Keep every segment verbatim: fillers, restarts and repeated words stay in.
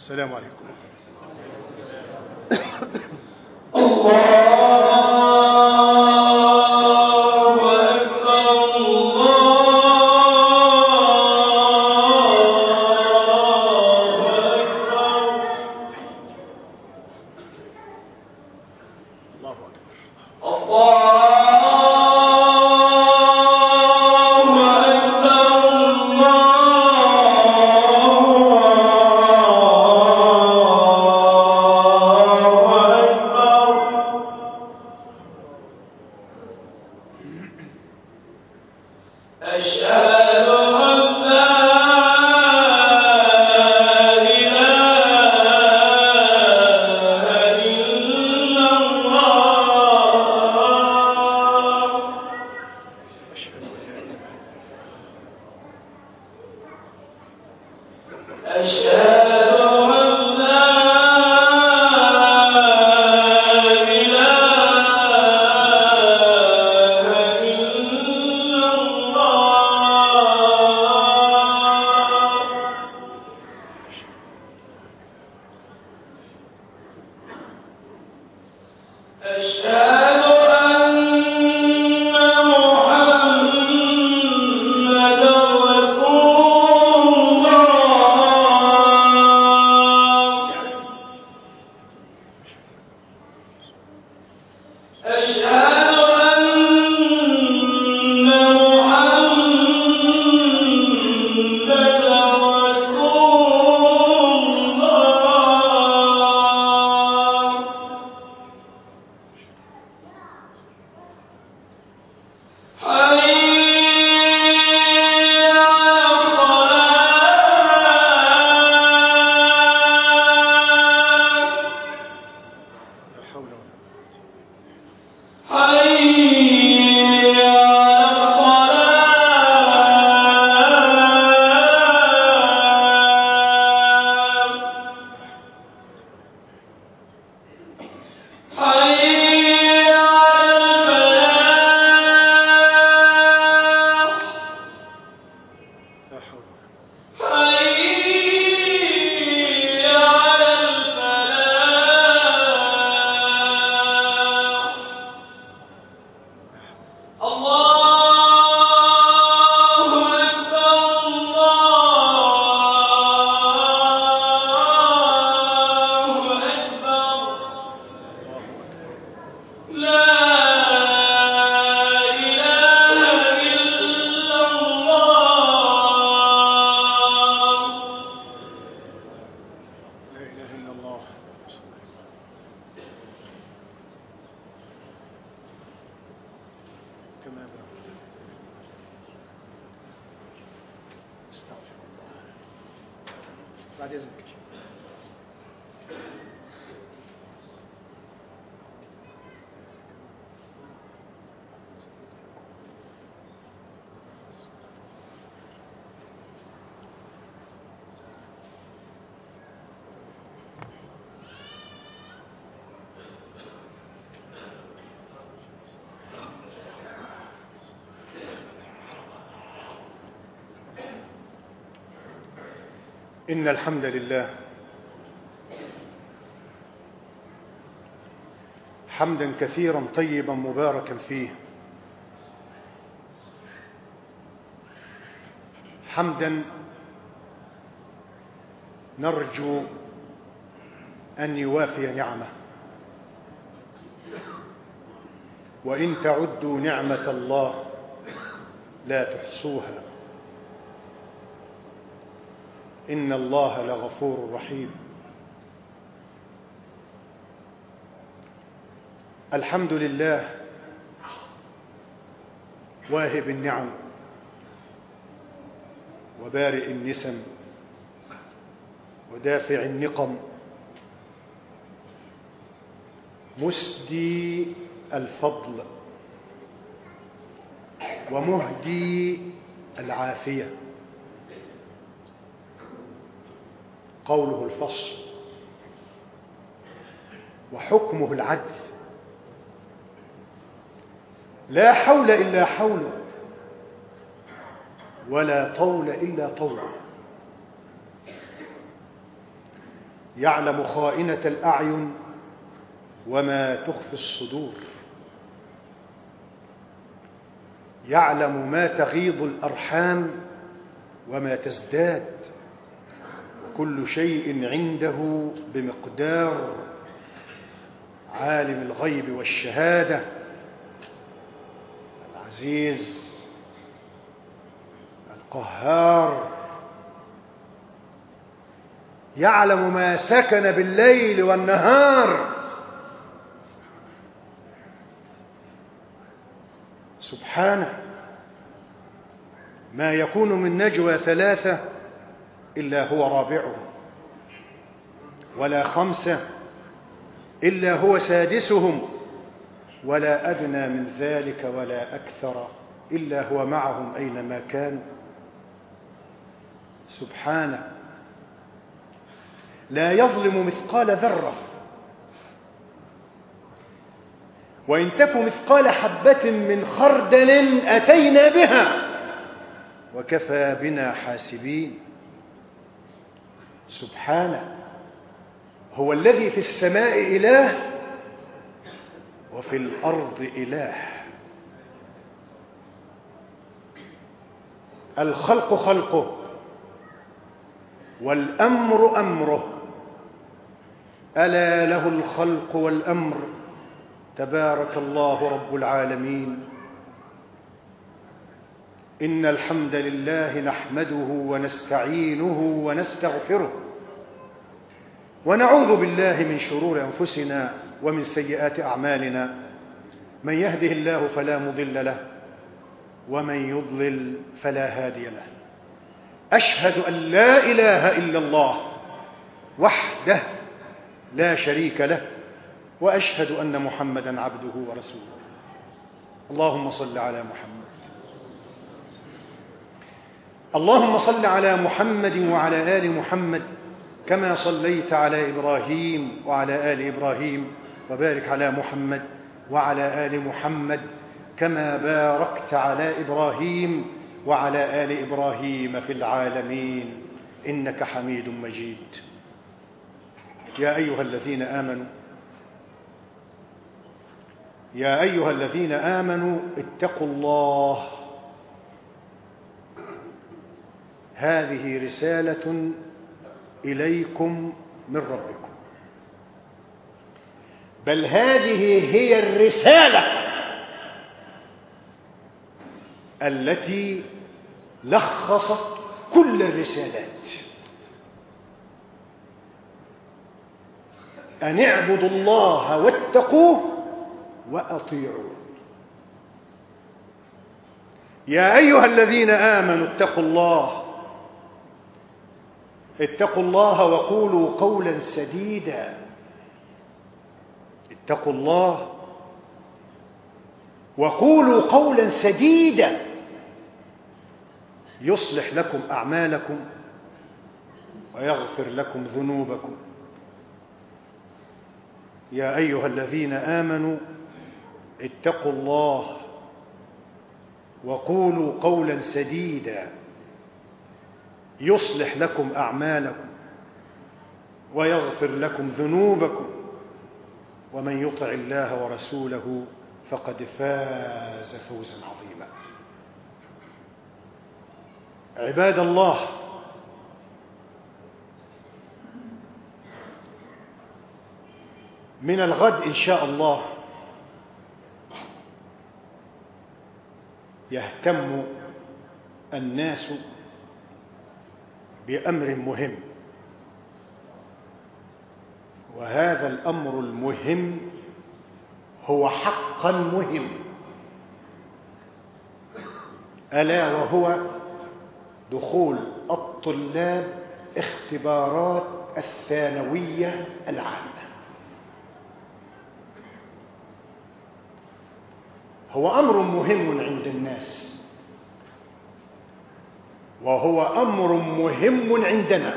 السلام عليكم. إن الحمد لله حمدا كثيرا طيبا مباركا فيه، حمدا نرجو أن يوافي نعمه، وإن تعدوا نعمة الله لا تحصوها، إن الله لغفور رحيم. الحمد لله واهب النعم وبارئ النسم ودافع النقم، مسدي الفضل ومهدي العافية، قوله الفصل وحكمه العدل، لا حول إلا حوله ولا طول إلا طوله. يعلم خائنة الأعين وما تخفي الصدور، يعلم ما تغيض الأرحام وما تزداد، كل شيء عنده بمقدار. عالم الغيب والشهادة العزيز القهار، يعلم ما سكن بالليل والنهار، سبحانه. ما يكون من نجوى ثلاثة إلا هو رابعهم، ولا خمسة إلا هو سادسهم، ولا أدنى من ذلك ولا أكثر إلا هو معهم أينما كانوا، سبحانه. لا يظلم مثقال ذرة، وإن تك مثقال حبة من خردل أتينا بها وكفى بنا حاسبين، سبحانه. هو الذي في السماء إله وفي الأرض إله. الخلق خلقه والأمر أمره، ألا له الخلق والأمر، تبارك الله رب العالمين. إن الحمد لله نحمده ونستعينه ونستغفره، ونعوذ بالله من شرور أنفسنا ومن سيئات أعمالنا. من يهده الله فلا مضل له، ومن يضلل فلا هادي له. أشهد أن لا إله إلا الله وحده لا شريك له، وأشهد أن محمدًا عبده ورسوله. اللهم صل على محمد. اللهم صل على محمد وعلى آل محمد كما صليت على إبراهيم وعلى آل إبراهيم، وبارك على محمد وعلى آل محمد كما باركت على إبراهيم وعلى آل إبراهيم في العالمين إنك حميد مجيد. يا أيها الذين آمنوا يا أيها الذين آمنوا اتقوا الله. هذه رسالة إليكم من ربكم، بل هذه هي الرسالة التي لخصت كل الرسالات. أن اعبدوا الله واتقوه وأطيعوا. يا أيها الذين آمنوا اتقوا الله اتقوا الله وقولوا قولا سديدا. اتقوا الله وقولوا قولا سديدا يصلح لكم أعمالكم ويغفر لكم ذنوبكم. يا أيها الذين آمنوا اتقوا الله وقولوا قولا سديدا يصلح لكم أعمالكم ويغفر لكم ذنوبكم، ومن يطع الله ورسوله فقد فاز فوزا عظيما. عباد الله، من الغد إن شاء الله يهتم الناس بأمر مهم، وهذا الأمر المهم هو حقا مهم، ألا وهو دخول الطلاب اختبارات الثانوية العامة. هو أمر مهم عند الناس، وهو أمر مهم عندنا.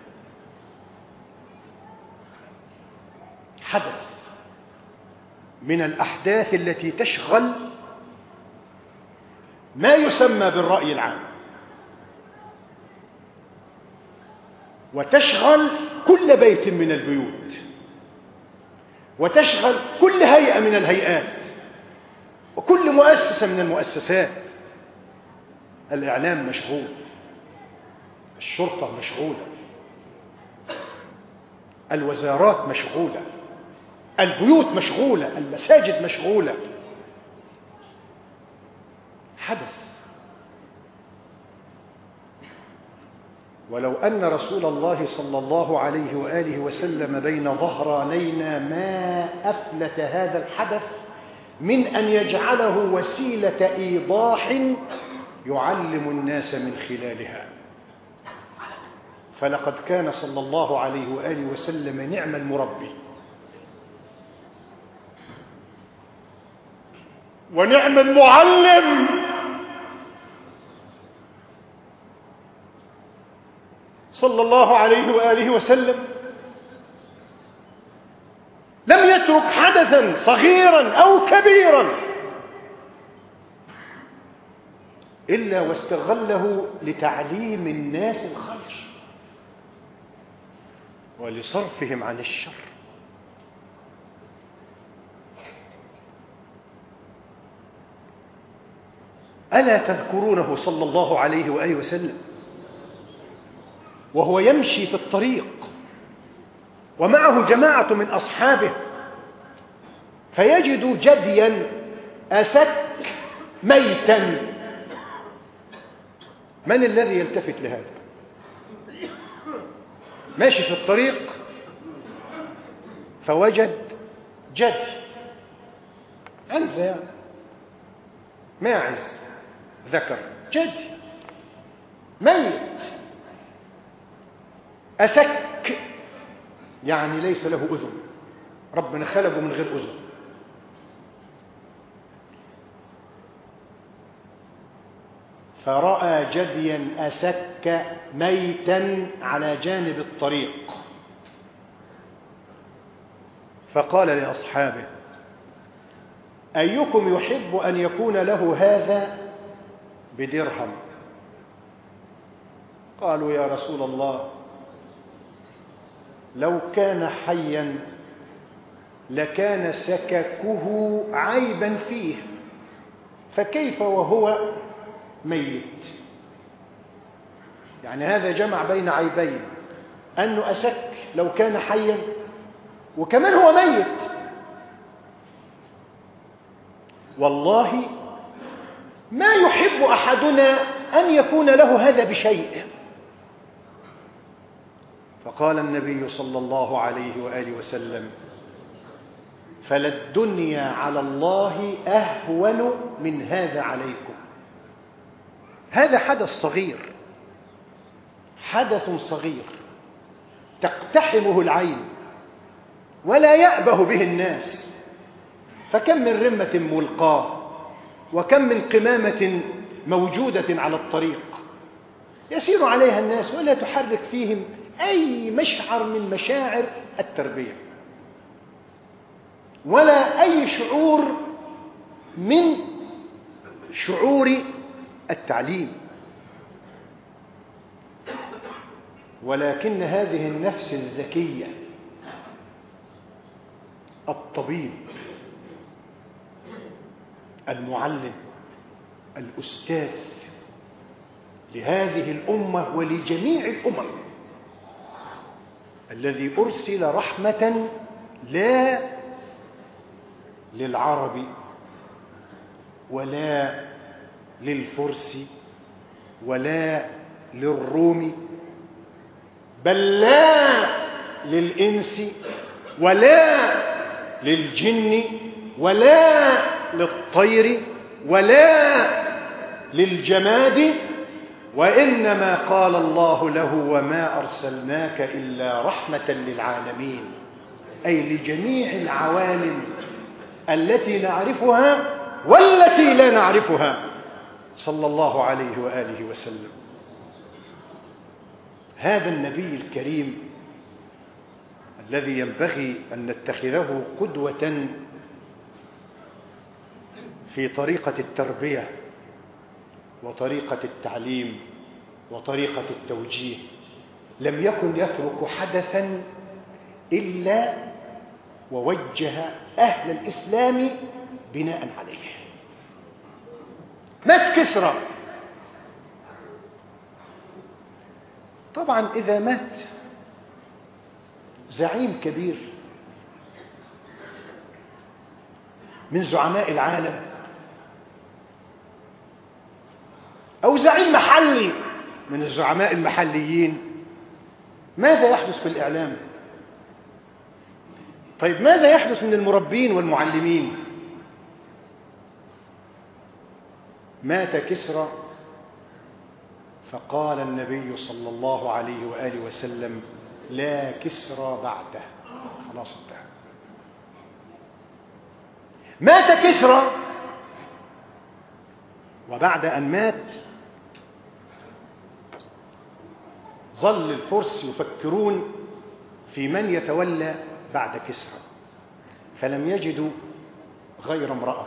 حدث من الأحداث التي تشغل ما يسمى بالرأي العام، وتشغل كل بيت من البيوت، وتشغل كل هيئة من الهيئات، وكل مؤسسة من المؤسسات. الإعلام مشغول، الشرطة مشغولة، الوزارات مشغولة، البيوت مشغولة، المساجد مشغولة. حدث. ولو أن رسول الله صلى الله عليه وآله وسلم بين ظهرانينا ما أفلت هذا الحدث من أن يجعله وسيلة إيضاح يعلم الناس من خلالها. فلقد كان صلى الله عليه وآله وسلم نعم المربي ونعم المعلم. صلى الله عليه وآله وسلم لم يترك حدثا صغيرا أو كبيرا إلا واستغله لتعليم الناس الخير ولصرفهم عن الشر. ألا تذكرونه صلى الله عليه وآله وسلم وهو يمشي في الطريق ومعه جماعة من أصحابه فيجد جديا أسك ميتا؟ من الذي يلتفت لهذا؟ ماشي في الطريق فوجد جدي عنزة يعني ماعز ذكر جدي ميت. أسك يعني ليس له أذن، ربنا خلقه من غير أذن. فرأى جديا أسك ميتا على جانب الطريق فقال لأصحابه: أيكم يحب أن يكون له هذا بدرهم؟ قالوا: يا رسول الله، لو كان حيا لكان سككه عيبا فيه، فكيف وهو ميت؟ يعني هذا جمع بين عيبين، أنه أسك لو كان حيا وكمان هو ميت. والله ما يحب أحدنا أن يكون له هذا بشيء. فقال النبي صلى الله عليه وآله وسلم: فللدنيا على الله أهون من هذا عليكم. هذا حدث صغير، حدث صغير تقتحمه العين ولا يأبه به الناس، فكم من رمة ملقاة وكم من قمامة موجودة على الطريق يسير عليها الناس ولا تحرك فيهم أي مشعر من مشاعر التربية ولا أي شعور من شعور التعليم. ولكن هذه النفس الذكية، الطبيب، المعلم، الأستاذ لهذه الأمة ولجميع الأمم، الذي أرسل رحمة لا للعرب ولا للفرس ولا للروم، بل لا للإنس ولا للجن ولا للطير ولا للجماد، وإنما قال الله له: وما أرسلناك إلا رحمة للعالمين، أي لجميع العوالم التي نعرفها والتي لا نعرفها، صلى الله عليه وآله وسلم. هذا النبي الكريم الذي ينبغي أن نتخذه قدوة في طريقة التربية وطريقة التعليم وطريقة التوجيه لم يكن يترك حدثا إلا ووجه أهل الإسلام بناء عليه. مات كسرى، طبعا إذا مات زعيم كبير من زعماء العالم أو زعيم محلي من الزعماء المحليين، ماذا يحدث في الإعلام؟ طيب ماذا يحدث من المربين والمعلمين؟ مات كسرى، فقال النبي صلى الله عليه وآله وسلم: لا كسرى بعده، خلاص انتهى. مات كسرى، وبعد أن مات ظل الفرس يفكرون في من يتولى بعد كسرى، فلم يجدوا غير امرأة.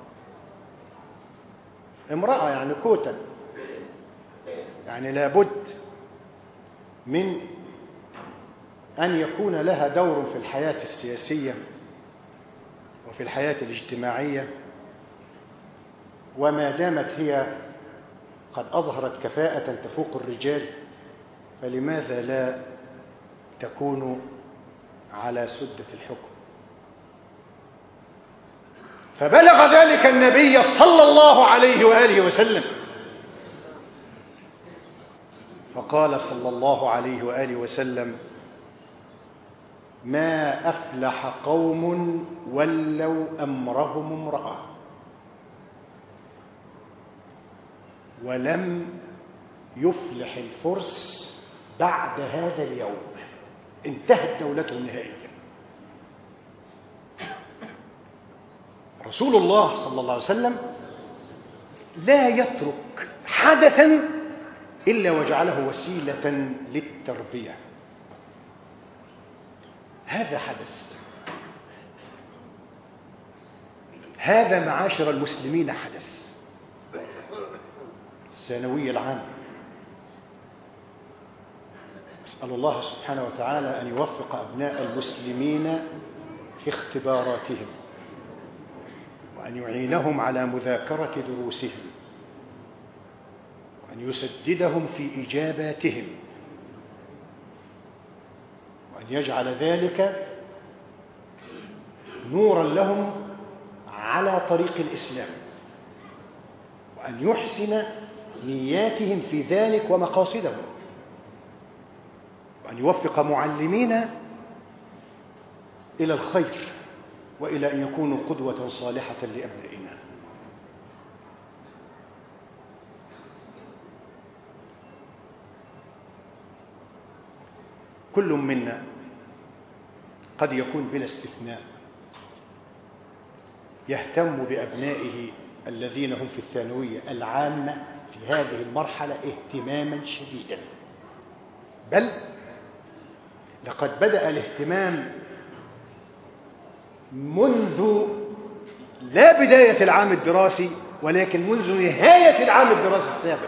امرأة يعني كوتا، يعني لابد من أن يكون لها دور في الحياة السياسية وفي الحياة الاجتماعية، وما دامت هي قد أظهرت كفاءة تفوق الرجال فلماذا لا تكون على سدة الحكم؟ فبلغ ذلك النبي صلى الله عليه وآله وسلم، فقال صلى الله عليه وآله وسلم: ما أفلح قوم ولوا أمرهم امرأة ولم يفلح الفرس بعد هذا اليوم، انتهت دولتهم نهائيا. رسول الله صلى الله عليه وسلم لا يترك حدثا إلا وجعله وسيلة للتربية. هذا حدث، هذا معاشر المسلمين حدث. الثانوية العامة، أسأل الله سبحانه وتعالى أن يوفق أبناء المسلمين في اختباراتهم، وأن يعينهم على مذاكرة دروسهم، وأن يسددهم في إجاباتهم، وأن يجعل ذلك نورا لهم على طريق الإسلام، وأن يحسن نياتهم في ذلك ومقاصدهم، وأن يوفق معلمين إلى الخير وإلى أن يكونوا قدوة صالحة لأبنائنا. كل منا قد يكون بلا استثناء يهتم بأبنائه الذين هم في الثانوية العامة في هذه المرحلة اهتماما شديدا، بل لقد بدأ الاهتمام منذ لا بداية العام الدراسي ولكن منذ نهاية العام الدراسي السابق.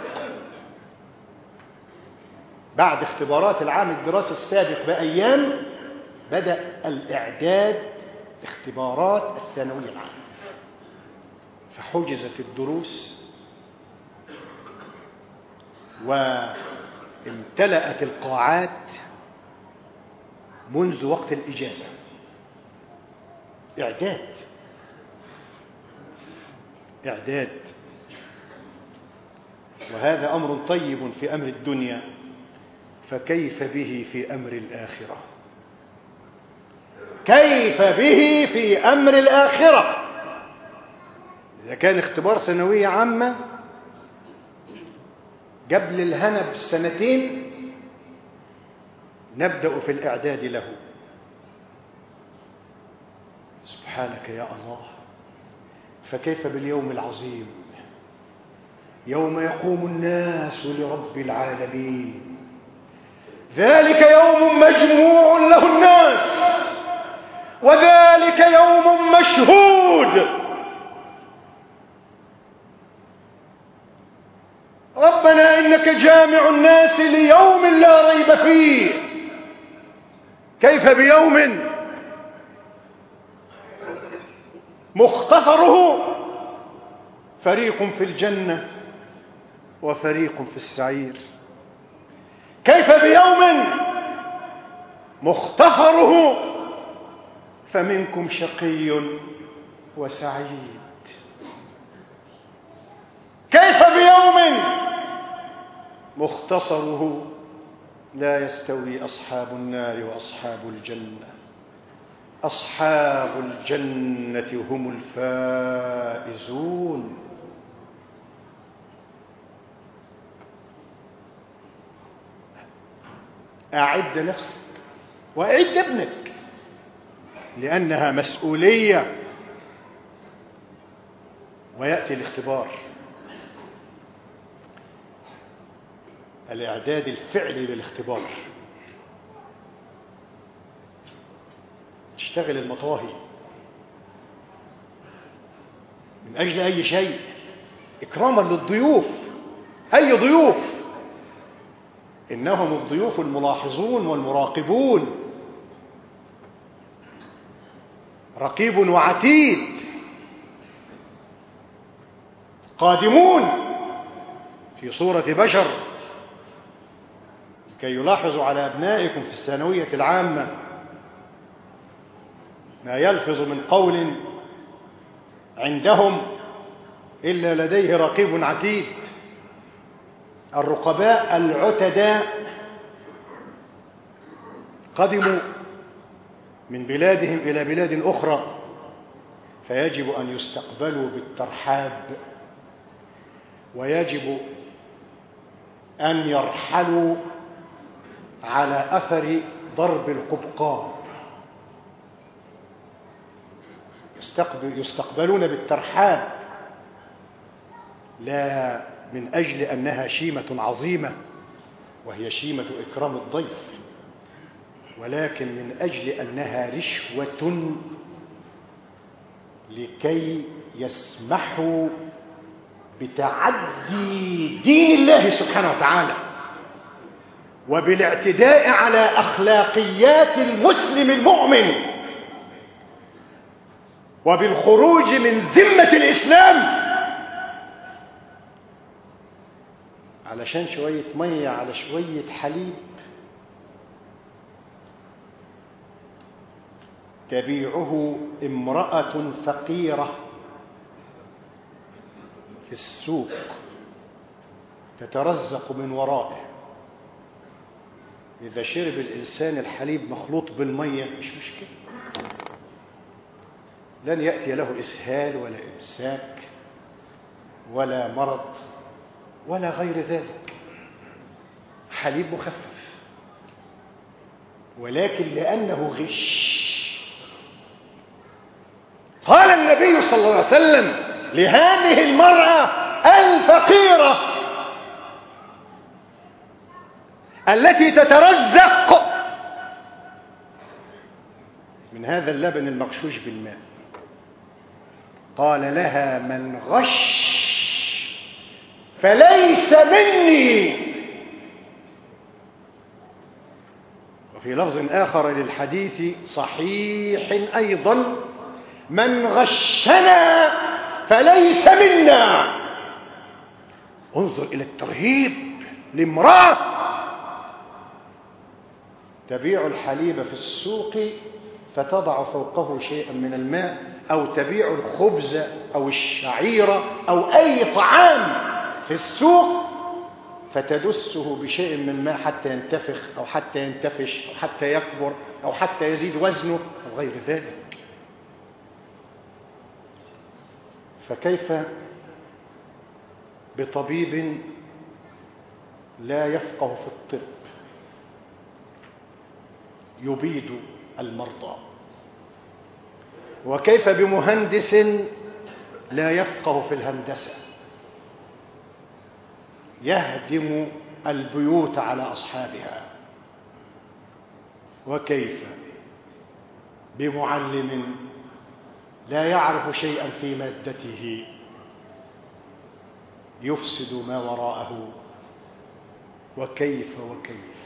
بعد اختبارات العام الدراسي السابق بأيام بدأ الإعداد لاختبارات الثانوية العامة، فحجزت الدروس وامتلأت القاعات منذ وقت الإجازة. إعداد إعداد وهذا أمر طيب في أمر الدنيا، فكيف به في أمر الآخرة؟ كيف به في أمر الآخرة؟ إذا كان اختبار ثانوية عامة قبل الهنا بسنتين نبدأ في الإعداد له. سبحانك يا الله، فكيف باليوم العظيم يوم يقوم الناس لرب العالمين؟ ذلك يوم مجموع له الناس وذلك يوم مشهود. ربنا إنك جامع الناس ليوم لا ريب فيه. كيف بيوم مختصره فريق في الجنة وفريق في السعير؟ كيف بيوم مختصره فمنكم شقي وسعيد؟ كيف بيوم مختصره لا يستوي أصحاب النار وأصحاب الجنة؟ أصحاب الجنة هم الفائزون. أعد نفسك وأعد ابنك، لأنها مسؤولية ويأتي الاختبار، الإعداد الفعلي للاختبار. تشتغل المطاهي من أجل أي شيء، إكراما للضيوف، أي ضيوف، إنهم الضيوف الملاحظون والمراقبون، رقيب وعتيد، قادمون في صورة بشر كي يلاحظوا على أبنائكم في الثانوية العامة ما يلفظ من قول عندهم إلا لديه رقيب عتيد. الرقباء العتداء قدموا من بلادهم إلى بلاد أخرى، فيجب أن يستقبلوا بالترحاب، ويجب أن يرحلوا على أثر ضرب القبقاب. يستقبلون بالترحاب لا من أجل أنها شيمة عظيمة وهي شيمة إكرام الضيف، ولكن من أجل أنها رشوة لكي يسمحوا بتعدي دين الله سبحانه وتعالى وبالاعتداء على أخلاقيات المسلم المؤمن وبالخروج من ذمة الإسلام علشان شوية مية على شوية حليب تبيعه امرأة فقيرة في السوق تترزق من ورائه. إذا شرب الإنسان الحليب مخلوط بالمية مش مشكلة، لن يأتي له إسهال ولا إمساك ولا مرض ولا غير ذلك، حليب مخفف. ولكن لأنه غش، قال النبي صلى الله عليه وسلم لهذه المرأة الفقيرة التي تترزق من هذا اللبن المغشوش بالماء، قال لها: من غش فليس مني. وفي لفظ آخر للحديث صحيح أيضا: من غشنا فليس منا. انظر إلى الترهيب لامرأة تبيع الحليب في السوق فتضع فوقه شيئا من الماء، أو تبيع الخبز أو الشعير أو أي طعام في السوق فتدسه بشيء من الماء حتى ينتفخ أو حتى ينتفش أو حتى يكبر أو حتى يزيد وزنه أو غير ذلك. فكيف بطبيب لا يفقه في الطب يبيد المرضى؟ وكيف بمهندس لا يفقه في الهندسة يهدم البيوت على أصحابها؟ وكيف بمعلم لا يعرف شيئا في مادته يفسد ما وراءه. وكيف وكيف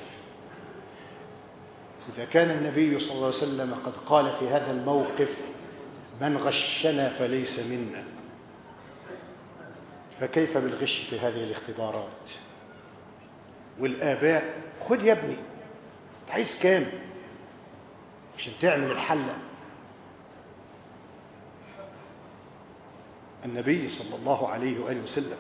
إذا كان النبي صلى الله عليه وسلم قد قال في هذا الموقف: من غشنا فليس منا، فكيف بالغش في هذه الاختبارات؟ والآباء: خد يا ابني، عايز كام عشان تعمل الحلة؟ النبي صلى الله عليه وآله وسلم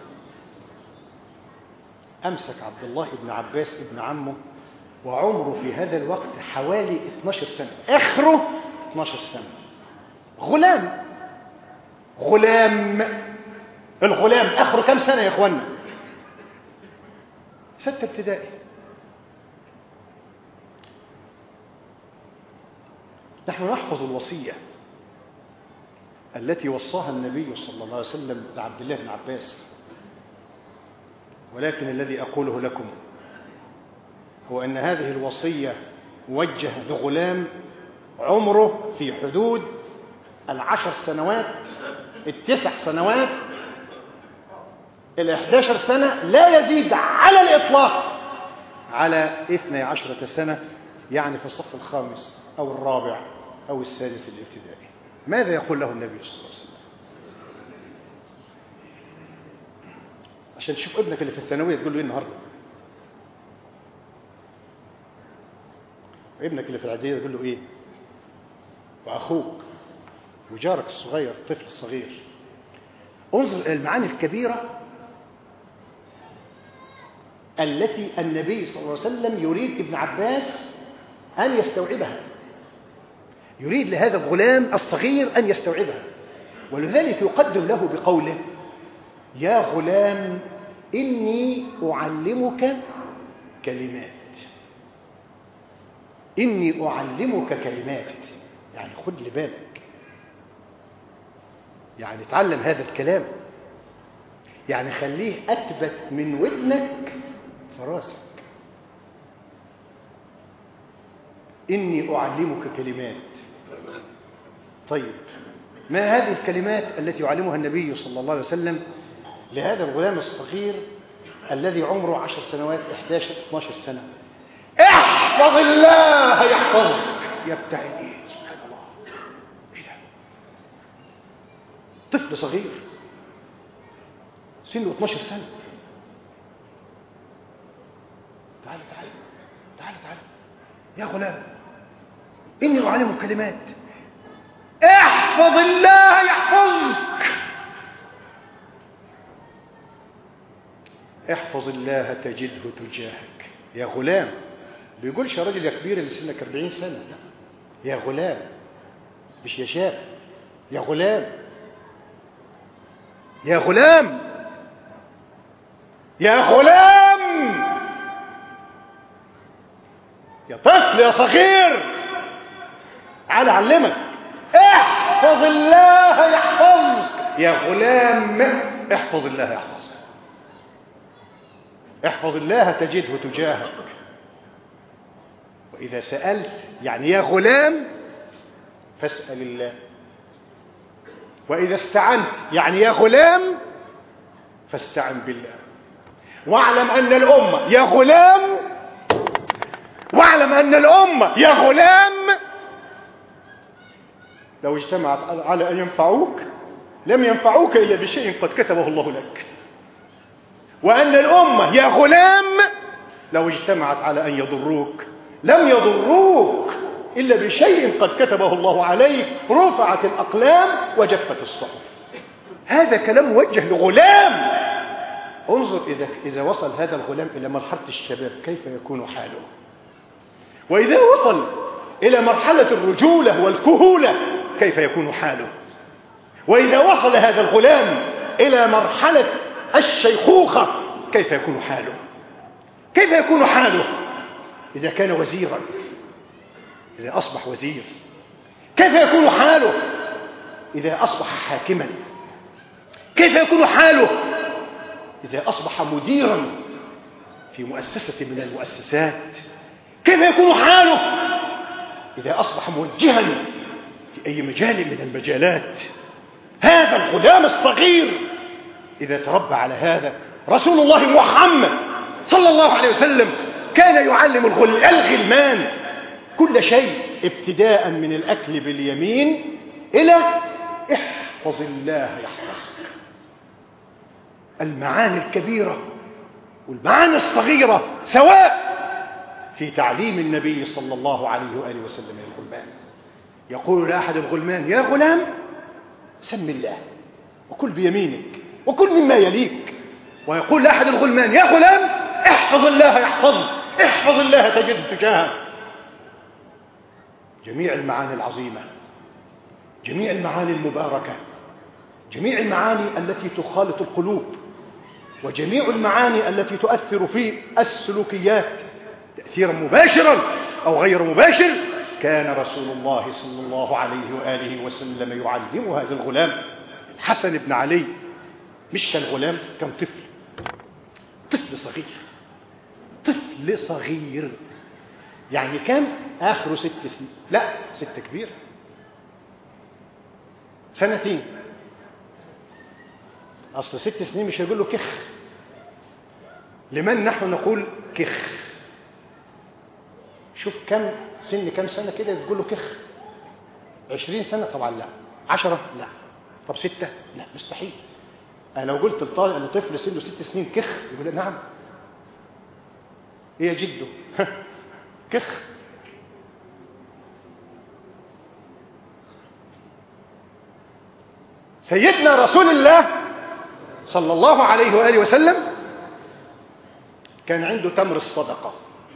أمسك عبد الله بن عباس ابن عمه، وعمره في هذا الوقت حوالي اثناشر سنة، آخره اثناشر سنة، غلام غلام الغلام آخره كم سنة يا إخوانا؟ ستة ابتدائي. نحن نحفظ الوصية التي وصاها النبي صلى الله عليه وسلم لعبد الله بن عباس، ولكن الذي أقوله لكم هو أن هذه الوصية موجهة لغلام عمره في حدود العشر سنوات، التسع سنوات، الإحدى عشر سنة، لا يزيد على الإطلاق على اثني عشرة سنة، يعني في الصف الخامس أو الرابع أو السادس الابتدائي. ماذا يقول له النبي صلى الله عليه وسلم؟ عشان تشوف ابنك اللي في الثانوية تقول له ايه النهارده، وابنك اللي في الإعدادية تقول له ايه، واخوك وجارك الصغير، الطفل الصغير. انظر الى المعاني الكبيرة التي النبي صلى الله عليه وسلم يريد ابن عباس أن يستوعبها، يريد لهذا الغلام الصغير أن يستوعبها، ولذلك يقدم له بقوله: يا غلام إني أعلمك كلمات. إني أعلمك كلمات، يعني خد لبالك، يعني تعلم هذا الكلام، يعني خليه أثبت من ودنك في راسك. إني أعلمك كلمات. طيب، ما هذه الكلمات التي يعلمها النبي صلى الله عليه وسلم لهذا الغلام الصغير الذي عمره عشر سنوات، إحدى عشر اثناشر سنة؟ احفظ الله يحفظك. يبتعد ايه؟ سبحان الله، ايه ده؟ طفل صغير سنه اثناشر سنة. تعال تعال تعال تعال يا غلام، إني أعلمك كلمات، احفظ الله يحفظك. احفظ الله تجده تجاهك. يا غلام، بيقولش يا راجل يا كبير اللي سنك أربعين سنة، لا، يا غلام، مش يا شاب، يا غلام، يا غلام، يا غلام، يا طفل، يا صغير، تعال أعلمك. احفظ الله يحفظك. يا غلام، احفظ الله يحفظك. احفظ الله تجده تجاهك. وإذا سألت، يعني يا غلام، فاسأل الله. وإذا استعنت، يعني يا غلام، فاستعن بالله. واعلم أن الأمة يا غلام، واعلم أن الأمة يا غلام لو اجتمعت على أن ينفعوك لم ينفعوك إلا بشيء قد كتبه الله لك. وأن الأمة يا غلام لو اجتمعت على أن يضروك لم يضروك إلا بشيء قد كتبه الله عليك. رفعت الأقلام وجفت الصحف. هذا كلام موجه لغلام. انظر إذا, إذا وصل هذا الغلام إلى مرحلة الشباب كيف يكون حاله، وإذا وصل إلى مرحلة الرجولة والكهولة كيف يكون حاله، وإذا وصل هذا الغلام إلى مرحلة الشيخوخة كيف يكون حاله. كيف يكون حاله إذا كان وزيرا، إذا أصبح وزير. كيف يكون حاله إذا أصبح حاكما. كيف يكون حاله إذا أصبح مديرا في مؤسسة من المؤسسات. كيف يكون حاله إذا أصبح موجها في أي مجال من المجالات. هذا الغلام الصغير إذا تربى على هذا. رسول الله محمد صلى الله عليه وسلم كان يعلم الغلمان كل شيء، ابتداء من الأكل باليمين إلى احفظ الله يحفظك. المعاني الكبيرة والمعاني الصغيرة سواء في تعليم النبي صلى الله عليه وآله وسلم للغلمان. يقول لأحد الغلمان: يا غلام سم الله وكل بيمينك وكل مما يليك. ويقول لأحد الغلمان: يا غلام احفظ الله يحفظك، احفظ الله تجد تجاهك. جميع المعاني العظيمة، جميع المعاني المباركة، جميع المعاني التي تخالط القلوب، وجميع المعاني التي تؤثر في السلوكيات تأثيرا مباشرا أو غير مباشر، كان رسول الله صلى الله عليه وآله وسلم يعلم هذا الغلام. الحسن بن علي مش كان غلام، كان طفل، طفل صغير، طفل صغير، يعني كان آخره ست سنين، لا ست كبير، سنتين. أصل ست سنين مش هيقول له كخ، لمن نحن نقول كخ. شوف كم سن، كم سنة كده تقول له كخ. عشرين سنة طبعا لا، عشرة لا، طب ستة لا، مستحيل. أنا لو قلت لطفل سنه ست سنين كخ يقول لي نعم، إيه جده كخ. سيدنا رسول الله صلى الله عليه وآله وسلم كان عنده تمر الصدقة،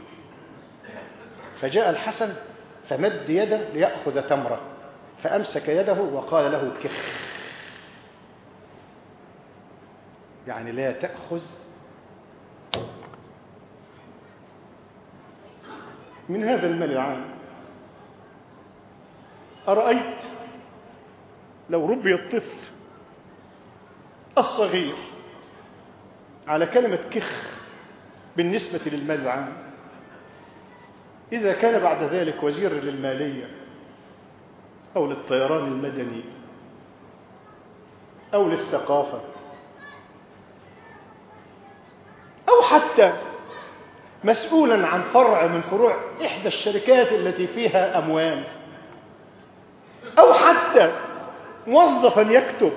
فجاء الحسن فمد يده ليأخذ تمره، فأمسك يده وقال له كخ، يعني لا تأخذ من هذا المال العام. أرأيت لو ربي الطفل الصغير على كلمة كخ بالنسبة للمال العام، إذا كان بعد ذلك وزير للمالية أو للطيران المدني أو للثقافة أو حتى مسؤولا عن فرع من فروع إحدى الشركات التي فيها أموال، أو حتى موظفا يكتب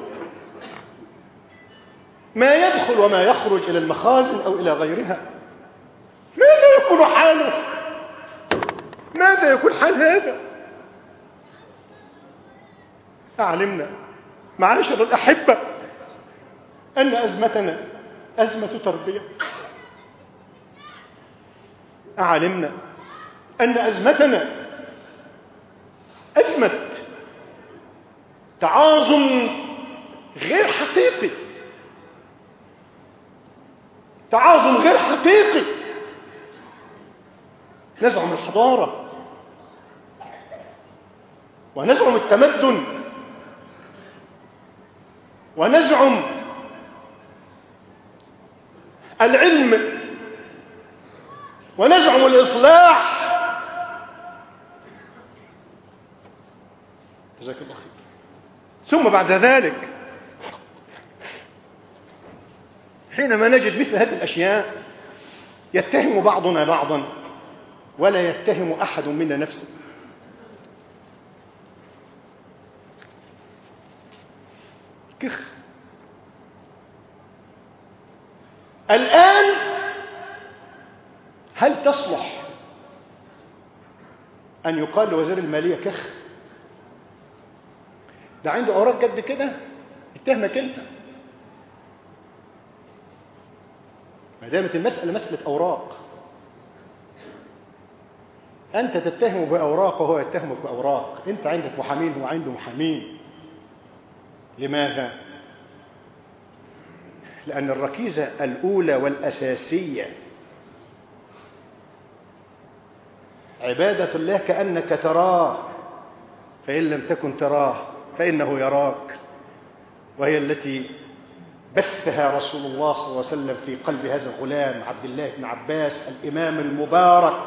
ما يدخل وما يخرج إلى المخازن أو إلى غيرها، ماذا يكون حاله؟ ماذا يكون حال هذا؟ أعلمنا معاشر الأحبة أن أزمتنا أزمة تربية. أعلمنا أن أزمتنا أزمة تعاظم غير حقيقي، تعاظم غير حقيقي. نزعم الحضارة ونزعم التمدن ونزعم العلم ونزعم الإصلاح. جزاك الله خير. ثم بعد ذلك حينما نجد مثل هذه الأشياء يتهم بعضنا بعضا ولا يتهم أحد منا نفسه. كخ. الآن هل تصلح أن يقال لوزير المالية كخ؟ ده عنده أوراق قد كده اتهمك أنت. ما دامت المسألة مسألة أوراق، أنت تتهمه بأوراق وهو يتهمك بأوراق، أنت عندك محامين وهو عنده محامين. لماذا؟ لأن الركيزة الأولى والأساسية عبادة الله كأنك تراه، فإن لم تكن تراه فإنه يراك، وهي التي بثها رسول الله صلى الله عليه وسلم في قلب هذا الغلام عبد الله بن عباس الإمام المبارك،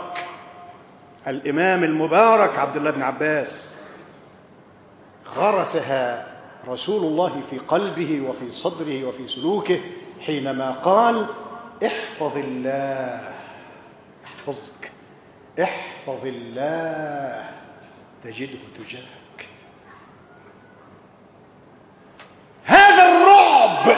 الإمام المبارك عبد الله بن عباس، غرسها رسول الله في قلبه وفي صدره وفي سلوكه حينما قال احفظ الله، احفظك، احفظ الله تجده تجاهك. هذا الرعب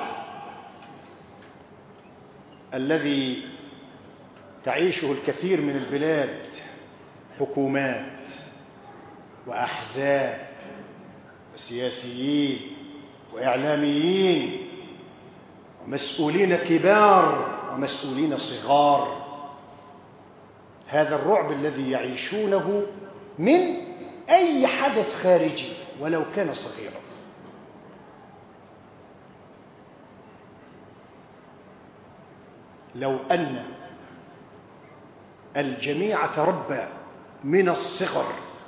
الذي تعيشه الكثير من البلاد، حكومات وأحزاب وسياسيين وإعلاميين ومسؤولين كبار ومسؤولين صغار، هذا الرعب الذي يعيشونه من أي حدث خارجي ولو كان صغيرا. لو أن الجميع تربى من الصغر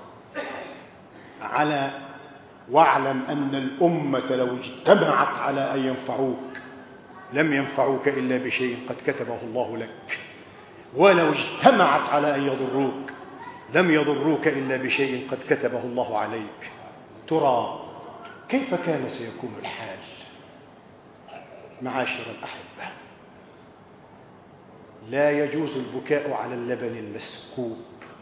على واعلم أن الأمة لو اجتمعت على أن ينفعوك لم ينفعوك إلا بشيء قد كتبه الله لك، ولو اجتمعت على أن يضروك لم يضروك إلا بشيء قد كتبه الله عليك. ترى كيف كان سيكون الحال؟ معاشر الأحبة، لا يجوز البكاء على اللبن المسكوب،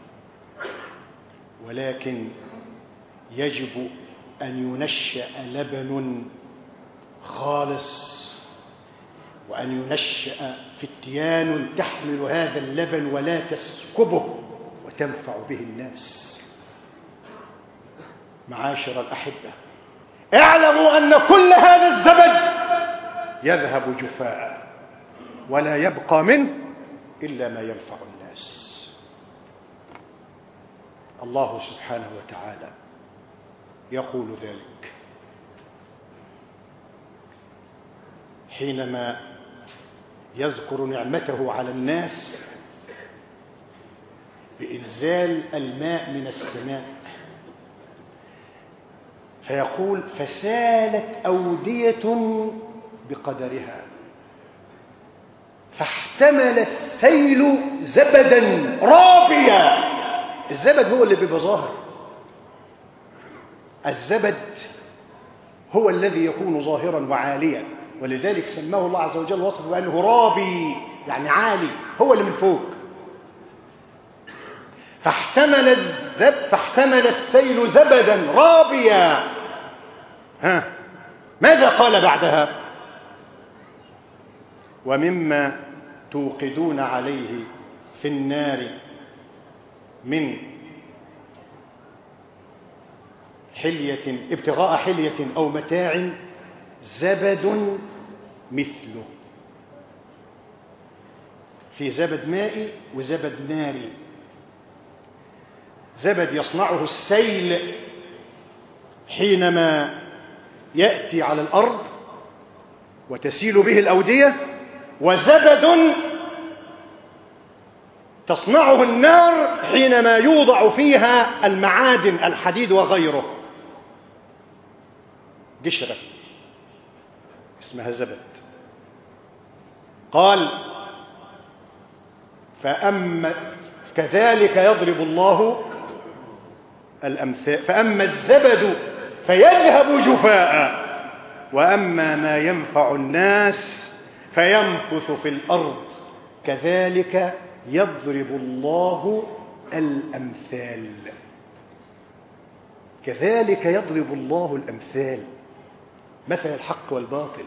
ولكن يجب أن ينشأ لبن خالص، وأن ينشأ فتيان تحمل هذا اللبن ولا تسكبه وتنفع به الناس. معاشر الأحبة، اعلموا أن كل هذا الزبد يذهب جفاء ولا يبقى منه إلا ما ينفع الناس. الله سبحانه وتعالى يقول ذلك حينما يذكر نعمته على الناس بإنزال الماء من السماء، فيقول فسالت أودية بقدرها فاحتمل السيل زبدا رابيا. الزبد هو اللي بيبقى ظاهر، الزبد هو الذي يكون ظاهرا وعاليا، ولذلك سماه الله عز وجل وصفه بأنه رابي، يعني عالي، هو اللي من فوق. فاحتمل الزب فاحتمل السيل زبدا رابيا. ها ماذا قال بعدها؟ ومما توقدون عليه في النار من حلية ابتغاء حلية أو متاع زبد مثله. في زبد مائي وزبد ناري. زبد يصنعه السيل حينما يأتي على الأرض وتسيل به الأودية، وزبد تصنعه النار حينما يوضع فيها المعادن الحديد وغيره. قشرة اسمها زبد. قال فأما كذلك يضرب الله الأمثال فأما الزبد فيذهب جفاء وأما ما ينفع الناس فيمكث في الأرض كذلك يضرب الله الأمثال. كذلك يضرب الله الأمثال، مثل الحق والباطل.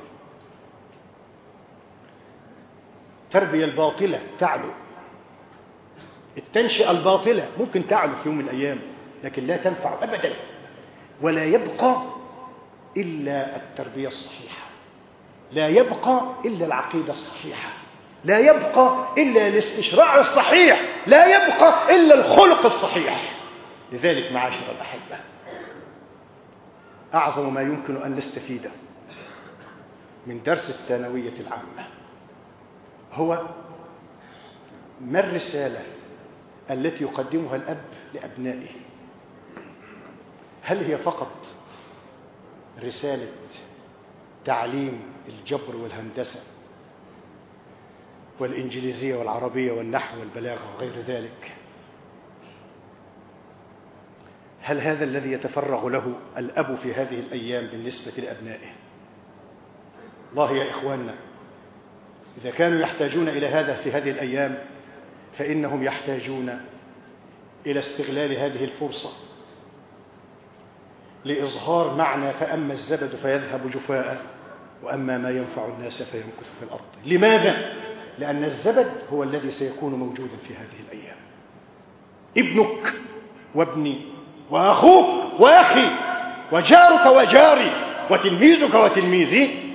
التربية الباطلة تعلو، التنشئة الباطلة ممكن تعلو في يوم من الأيام لكن لا تنفع أبدا، ولا يبقى إلا التربية الصحيحة، لا يبقى إلا العقيدة الصحيحة، لا يبقى إلا الاستشراع الصحيح، لا يبقى إلا الخلق الصحيح. لذلك معاشر الأحبة، أعظم ما يمكن أن نستفيده من درس الثانوية العامة هو ما الرسالة التي يقدمها الأب لأبنائه. هل هي فقط رسالة تعليم الجبر والهندسة والإنجليزية والعربية والنحو والبلاغة وغير ذلك؟ هل هذا الذي يتفرغ له الأب في هذه الأيام بالنسبة لأبنائه؟ الله يا إخواننا، إذا كانوا يحتاجون إلى هذا في هذه الأيام فإنهم يحتاجون إلى استغلال هذه الفرصة لإظهار معنى فأما الزبد فيذهب جفاء وأما ما ينفع الناس فيمكث في الأرض. لماذا؟ لأن الزبد هو الذي سيكون موجودا في هذه الأيام. ابنك وابني وأخوك وأخي وجارك وجاري وتلميذك وتلميذي،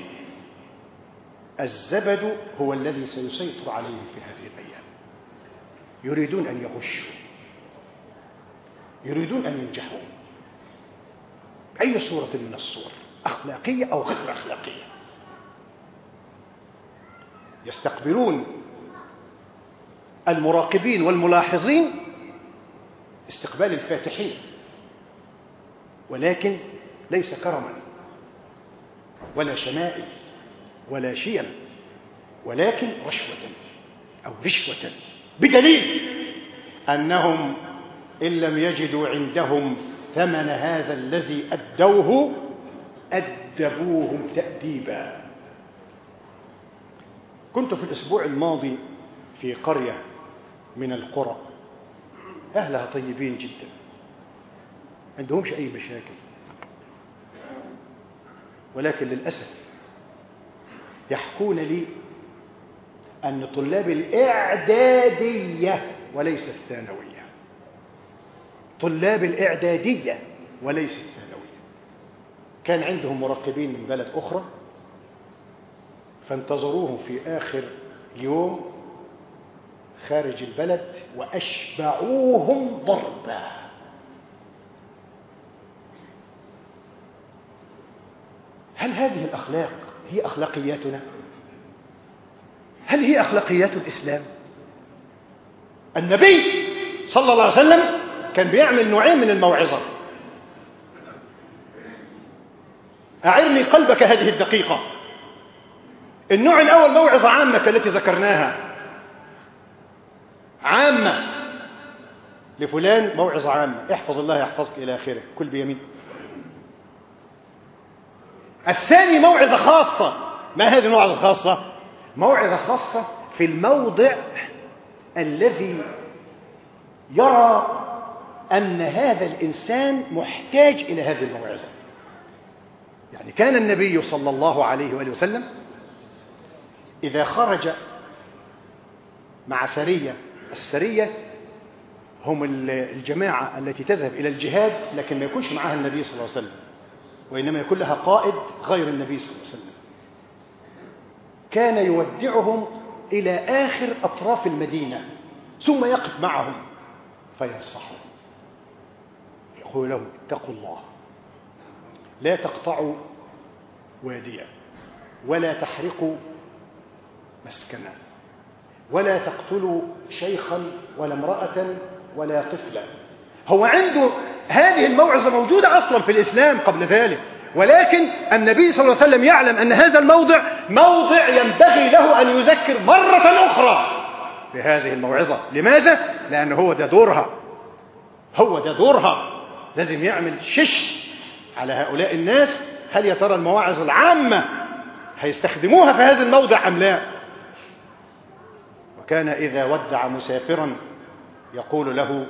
الزبد هو الذي سيسيطر عليهم في هذه الأيام. يريدون أن يغشوا، يريدون أن ينجحوا بأي صورة من الصور، أخلاقية أو غير أخلاقية. يستقبلون المراقبين والملاحظين استقبال الفاتحين، ولكن ليس كرما ولا شمائل ولا شيم، ولكن رشوة أو رشوة، بدليل أنهم إن لم يجدوا عندهم ثمن هذا الذي أدوه أدبوهم تأديبا. كنت في الأسبوع الماضي في قرية من القرى، أهلها طيبين جدا، عندهمش أي مشاكل، ولكن للأسف يحكون لي أن طلاب الإعدادية وليس الثانوية، طلاب الإعدادية وليس الثانوية، كان عندهم مراقبين من بلد أخرى فانتظروهم في آخر يوم خارج البلد وأشبعوهم ضربا. هل هذه الأخلاق هي أخلاقياتنا؟ هل هي أخلاقيات الإسلام؟ النبي صلى الله عليه وسلم كان بيعمل نوعين من الموعظة. أعرني قلبك هذه الدقيقة. النوع الأول موعظة عامة التي ذكرناها، عامة لفلان، موعظة عامة، احفظ الله يحفظك إلى آخره، كل بيمين. الثاني موعظة خاصة. ما هذه الموعظة الخاصة؟ موعظة خاصة في الموضع الذي يرى أن هذا الإنسان محتاج إلى هذه الموعظة. يعني كان النبي صلى الله عليه وآله وسلم إذا خرج مع سرية، السرية هم الجماعة التي تذهب إلى الجهاد لكن ما يكونش معها النبي صلى الله عليه وسلم، وإنما يكون لها قائد غير النبي صلى الله عليه وسلم، كان يودعهم إلى آخر أطراف المدينة ثم يقف معهم فينصحهم، يقول لهم اتقوا الله، لا تقطعوا واديا، ولا تحرقوا مسكنا، ولا تقتلوا شيخا ولا امرأة ولا طفلا. هو عنده هذه الموعظة موجودة أصلا في الإسلام قبل ذلك، ولكن النبي صلى الله عليه وسلم يعلم أن هذا الموضع موضع ينبغي له أن يذكر مرة أخرى بهذه الموعظة. لماذا؟ لأنه هو ده دورها، هو ده دورها، لازم يعمل شش على هؤلاء الناس. هل يا ترى المواعظ العامة هيستخدموها في هذا الموضع أم لا؟ وكان إذا ودع مسافرا يقول له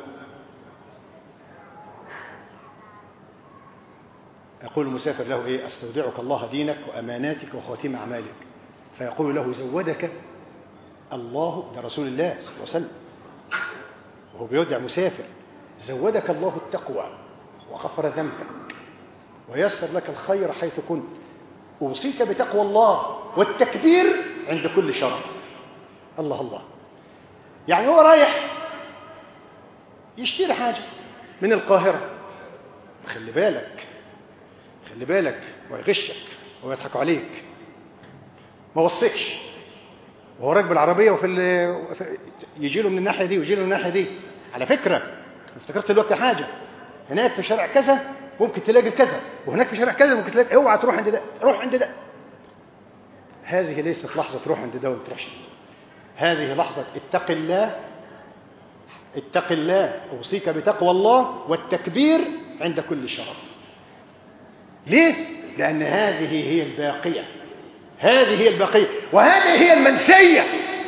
يقول المسافر له إيه؟ أستودعك الله دينك وأماناتك وخاتم أعمالك. فيقول له زودك الله، ده رسول الله صلى الله عليه وسلم وهو بيودع مسافر، زودك الله التقوى وغفر ذنبك ويسر لك الخير حيث كنت، أوصيك بتقوى الله والتكبير عند كل شرف. الله الله. يعني هو رايح يشتري حاجة من القاهرة، خلي بالك خلي بالك ويغشك ويضحك عليك، ما وصيكش وهو راكب العربية وفي يجي له من الناحية دي ويجي له من الناحية دي. على فكرة افتكرت الوقت حاجة، هناك في شارع كذا ممكن تلاقي كذا، وهناك في شارع كذا ممكن تلاقي، اوعى تروح عند ده، روح عند ده. هذه ليست لحظة تروح عند ده وما تروحش، هذه لحظة اتق الله، اتق الله، أوصيك بتقوى الله والتكبير عند كل شرف. ليه؟ لأن هذه هي الباقية، هذه هي الباقية، وهذه هي المنسية.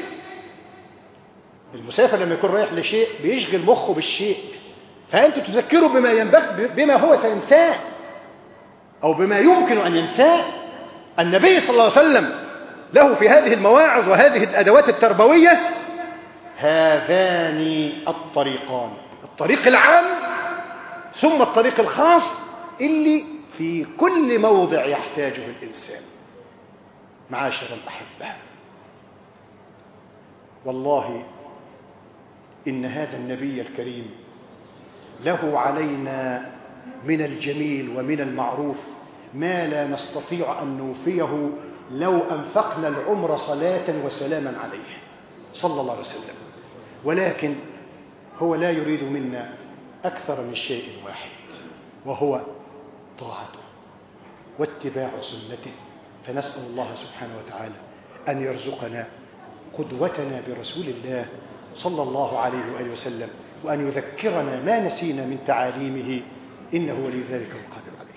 المسافر لما يكون رايح لشيء بيشغل مخه بالشيء، فأنت تذكره بما ينبغي، بما هو سينساه أو بما يمكن أن ينساه. النبي صلى الله عليه وسلم له في هذه المواعظ وهذه الأدوات التربوية هذان الطريقان: الطريق العام ثم الطريق الخاص اللي في كل موضع يحتاجه الإنسان. معاشر الأحبة، والله إن هذا النبي الكريم له علينا من الجميل ومن المعروف ما لا نستطيع أن نوفيه لو أنفقنا العمر صلاة وسلاما عليه صلى الله عليه وسلم. ولكن هو لا يريد منا أكثر من شيء واحد، وهو طاعته واتباع سنته. فنسأل الله سبحانه وتعالى أن يرزقنا قدوتنا برسول الله صلى الله عليه وآله وسلم، وأن يذكرنا ما نسينا من تعاليمه، إنه ولي ذلك القادر عليه.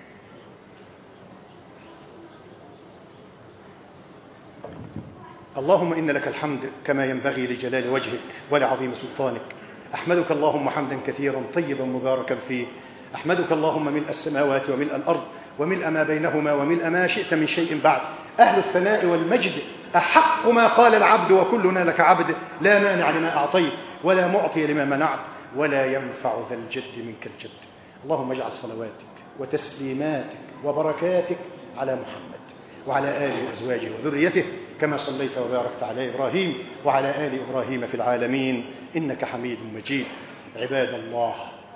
اللهم إن لك الحمد كما ينبغي لجلال وجهك ولعظيم سلطانك. أحمدك اللهم حمدا كثيرا طيبا مباركا فيه. أحمدك اللهم ملء السماوات وملء الأرض وملء ما بينهما وملء ما شئت من شيء بعد. أهل الثناء والمجد أحق ما قال العبد وكلنا لك عبد، لا مانع لما أعطيت ولا معطي لما منعت ولا ينفع ذا الجد منك الجد. اللهم اجعل صلواتك وتسليماتك وبركاتك على محمد وعلى آله وأزواجه وذريته كما صليت وباركت على إبراهيم وعلى آل إبراهيم في العالمين إنك حميد مجيد. عباد الله،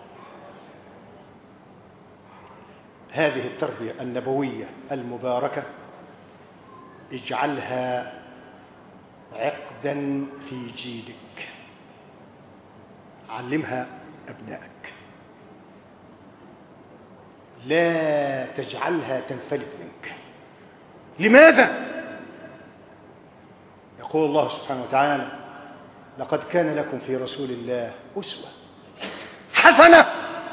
هذه التربية النبوية المباركة اجعلها عقدا في جيدك، علمها أبنائك، لا تجعلها تنفلت منك. لماذا؟ يقول الله سبحانه وتعالى: لقد كان لكم في رسول الله أسوة حسنة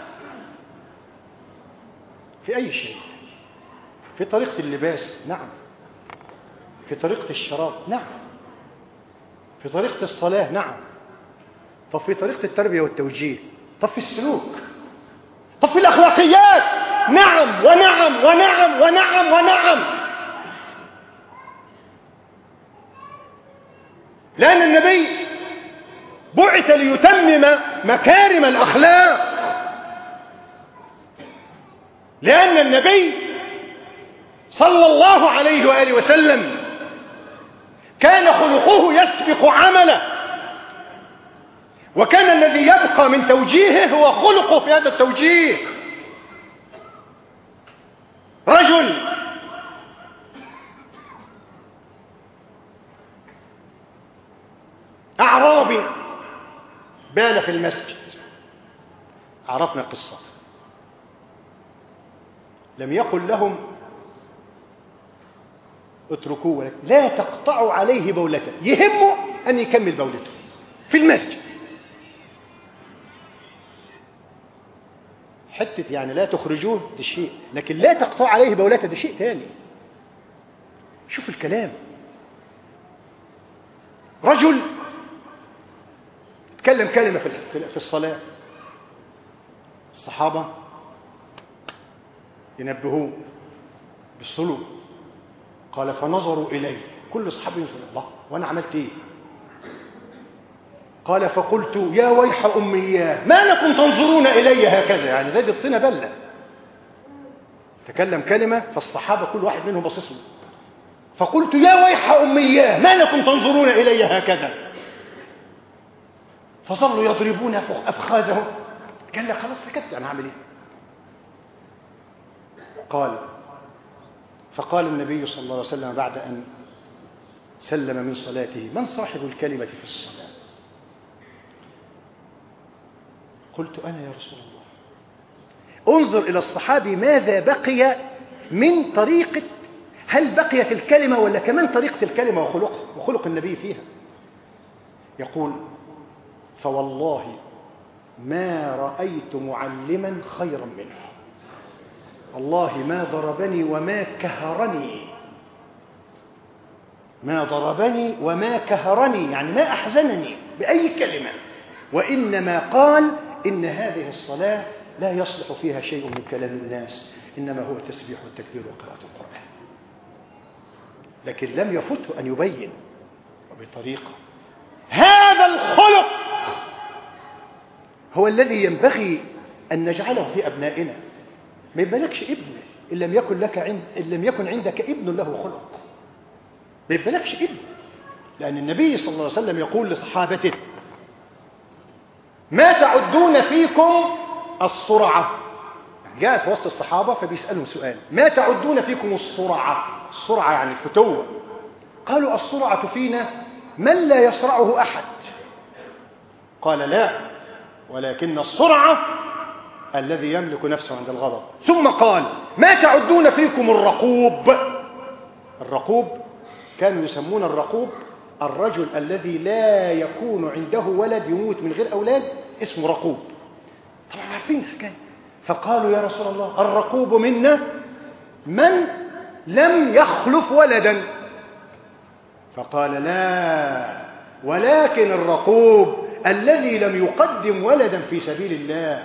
في أي شيء، في طريقة اللباس نعم، في طريقة الشراب نعم، في طريقة الصلاة نعم، طب في طريقة التربية والتوجيه، طب في السلوك، طب في الأخلاقيات نعم ونعم ونعم ونعم ونعم. لأن النبي بعث ليتمم مكارم الأخلاق، لأن النبي صلى الله عليه وآله وسلم كان خلقه يسبق عمله، وكان الذي يبقى من توجيهه هو خلقه في هذا التوجيه. رجل أعرابي بال في المسجد، عرفنا قصة، لم يقل لهم اتركوه ولكن لا تقطعوا عليه بولته، يهمه أن يكمل بولته في المسجد. حتة يعني لا تخرجوه ده شيء، لكن لا تقطعوا عليه بولته ده شيء تاني. شوف الكلام. رجل تكلم كلمة في الصلاة، الصحابة ينبهوه بالصلو، قال فنظروا إليه، كل صحابي ينظر الله وأنا عملت إيه؟ قال فقلت يا ويح أمياه ما لكم تنظرون إلي هكذا، يعني زي الطينة بلة. تكلم كلمة فالصحابة كل واحد منهم بصص له، فقلت يا ويح أمياه ما لكم تنظرون إلي هكذا، فظلوا يضربون أفخاذهم. قال لي خلاص سكت، أنا هعمل إيه؟ قال فقال النبي صلى الله عليه وسلم بعد أن سلم من صلاته: من صاحب الكلمة في الصلاة؟ قلت أنا يا رسول الله. انظر إلى الصحابي ماذا بقي من طريقة، هل بقيت الكلمة ولا كمان طريقة الكلمة وخلق وخلق النبي فيها؟ يقول: فوالله ما رأيت معلما خيرا منه، والله ما ضربني وما كهرني، ما ضربني وما كهرني، يعني ما أحزنني بأي كلمة، وإنما قال إن هذه الصلاة لا يصلح فيها شيء من كلام الناس، إنما هو التسبيح والتكبير وقراءة القرآن. لكن لم يفته أن يبين وبطريقة. هذا الخلق هو الذي ينبغي أن نجعله في أبنائنا. ما يبلغش ابن إن لم يكن لك عند إن لم يكن عندك ابن له خلق، ما يبلغش ابن. لأن النبي صلى الله عليه وسلم يقول لصحابته: ما تعدون فيكم الصرعة. جاءت وسط الصحابة فبيسألهم سؤال: ما تعدون فيكم الصرعة؟ الصرعة يعني الفتوة. قالوا: الصرعة فينا من لا يصرعه أحد. قال: لا، ولكن الصرعة الذي يملك نفسه عند الغضب. ثم قال: ما تعدون فيكم الرقوب؟ الرقوب كانوا يسمون الرقوب الرجل الذي لا يكون عنده ولد، يموت من غير أولاد، اسمه رقوب. طبعا عارفين الحكاية. فقالوا: يا رسول الله، الرقوب منا من لم يخلف ولدا. فقال: لا، ولكن الرقوب الذي لم يقدم ولدا في سبيل الله.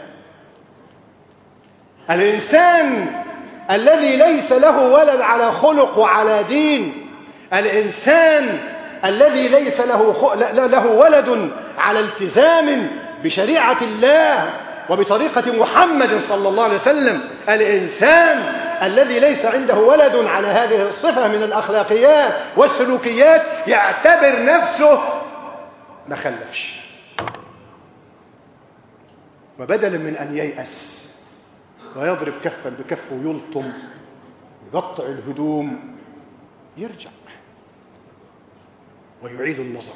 الإنسان الذي ليس له ولد على خلق وعلى دين، الإنسان الذي ليس له له ولد على التزام بشريعة الله وبطريقة محمد صلى الله عليه وسلم، الإنسان الذي ليس عنده ولد على هذه الصفة من الأخلاقيات والسلوكيات يعتبر نفسه ما خلفش. وبدلا من أن ييأس ويضرب كفا بكفه ويلطم يقطع الهدوم، يرجع ويعيد النظر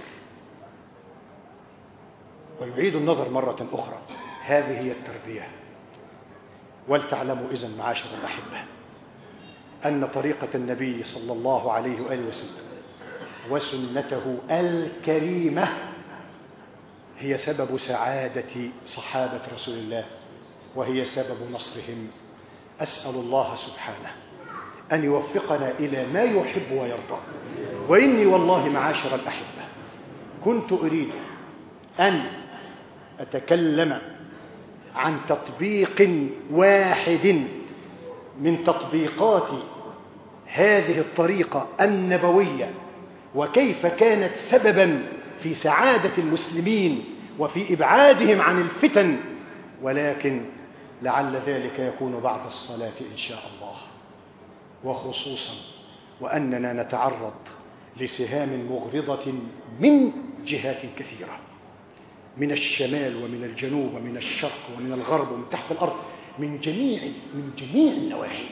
ويعيد النظر مرة أخرى. هذه هي التربية. ولتعلموا إذن معاشر الأحبة أن طريقة النبي صلى الله عليه وآله وسلم وسنته الكريمة هي سبب سعادة صحابة رسول الله، وهي سبب نصرهم. أسأل الله سبحانه أن يوفقنا إلى ما يحب ويرضى. وإني والله معاشر الأحبة كنت أريد أن أتكلم عن تطبيق واحد من تطبيقات هذه الطريقة النبوية، وكيف كانت سببا في سعادة المسلمين وفي إبعادهم عن الفتن، ولكن لعل ذلك يكون بعد الصلاة إن شاء الله. وخصوصا وأننا نتعرض لسهام مغرضة من جهات كثيرة، من الشمال ومن الجنوب ومن الشرق ومن الغرب ومن تحت الأرض، من جميع من جميع النواحي.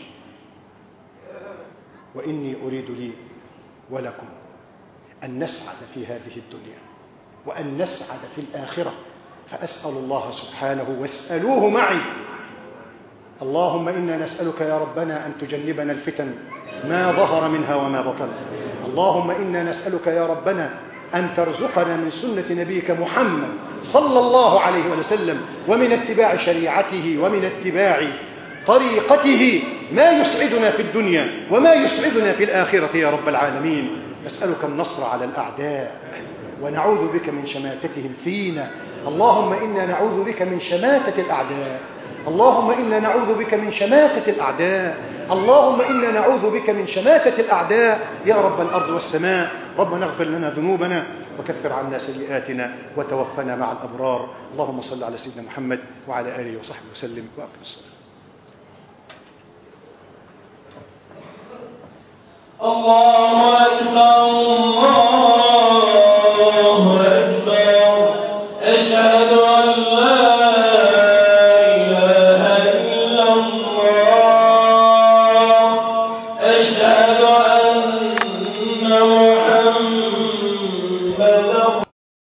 وإني أريد لي ولكم أن نسعد في هذه الدنيا وأن نسعد في الآخرة. فأسأل الله سبحانه، واسألوه معي، اللهم إنا نسألك يا ربنا أن تجنبنا الفتن ما ظهر منها وما بطن. اللهم إنا نسألك يا ربنا أن ترزقنا من سنة نبيك محمد صلى الله عليه وسلم ومن اتباع شريعته ومن اتباع طريقته ما يسعدنا في الدنيا وما يسعدنا في الآخرة يا رب العالمين. نسألك النصر على الأعداء ونعوذ بك من شماتتهم فينا. اللهم إنا نعوذ بك من شماتة الأعداء. اللهم إنا نعوذ بك من شماتة الأعداء. اللهم إنا نعوذ بك من شماتة الأعداء يا رب الأرض والسماء. ربنا اغفر لنا ذنوبنا وكفر عنا سيئاتنا وتوفنا مع الأبرار. اللهم صل على سيدنا محمد وعلى آله وصحبه وسلم وأقم الصلاة. الله